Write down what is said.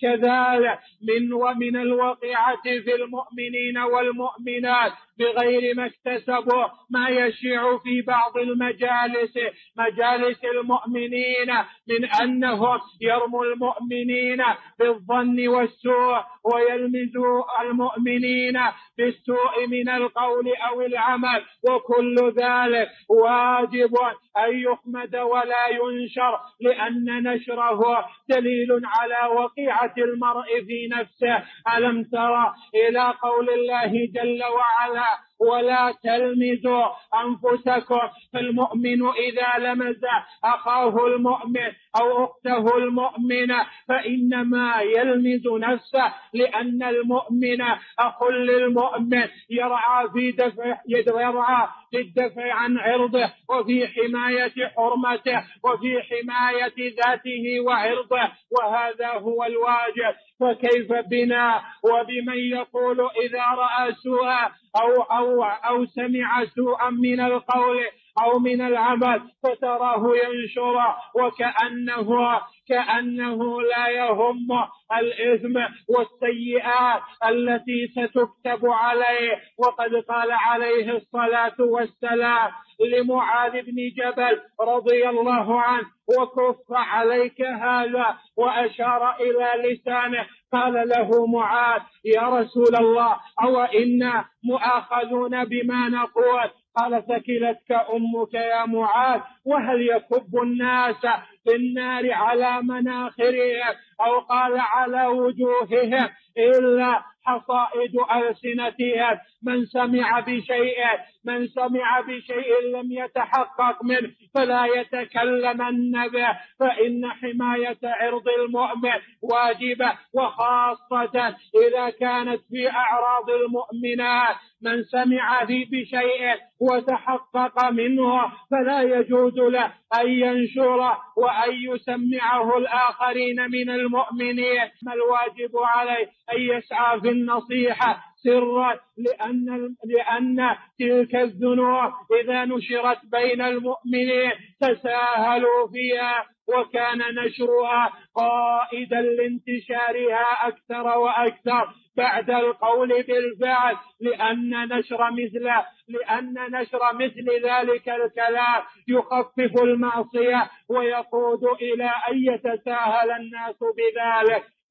كذلك ومن الوقيعة في المؤمنين والمؤمنات بغير ما اكتسبوا ما يشيع في بعض مجالس المؤمنين من أنهم يرموا المؤمنين بالظن والسوء ويلمزوا المؤمنين بالسوء من القول أو العمل، وكل ذلك واجب أن يحمد ولا ينشر، لأن نشره دليل على وقيعة المرء في نفسه. ألم ترى إلى قول الله جل وعلا: ولا تلمزوا أنفسكم. فالمؤمن إذا لمز أخاه المؤمن أو أخته المؤمنة فإنما يلمز نفسه، لأن المؤمن أخ للمؤمن يرعى في الدفع عن عرضه وفي حماية حرمته وفي حماية ذاته وعرضه، وهذا هو الواجب. فكيف بنا وبمن يقول إذا رأى سوءا أو سمع سوءا من القول أو من العمل فتراه ينشر كأنه لا يهم الإثم والسيئات التي ستكتب عليه. وقد قال عليه الصلاة والسلام لمعاذ بن جبل رضي الله عنه: وكف عليك هذا، وأشار إلى لسانه. قال له معاذ: يا رسول الله، أو إنا مؤاخذون بما نقول؟ قال: ثكلتك أمك يا معاذ. وهل يكب الناس في النار على مناخرهم أو قال على وجوههم إلا حصائد ألسنتهم؟ من سمع بشيء لم يتحقق منه فلا يتكلمن به، فإن حماية عرض المؤمن واجبة، وخاصة إذا كانت في أعراض المؤمنات. من سمع بشيء وتحقق منه فلا يجوز له أن ينشره وأن يسمعه الآخرين من المؤمنين. ما الواجب عليه؟ أن يسعى في النصيحة سرا، لأن تلك الذنوب إذا نشرت بين المؤمنين تساهلوا فيها، وكان نشرها قائدا لانتشارها أكثر وأكثر بعد القول بالفعل، لأن نشر مثل ذلك الكلام يخفف المعصية ويقود إلى أن يتساهل الناس بذلك.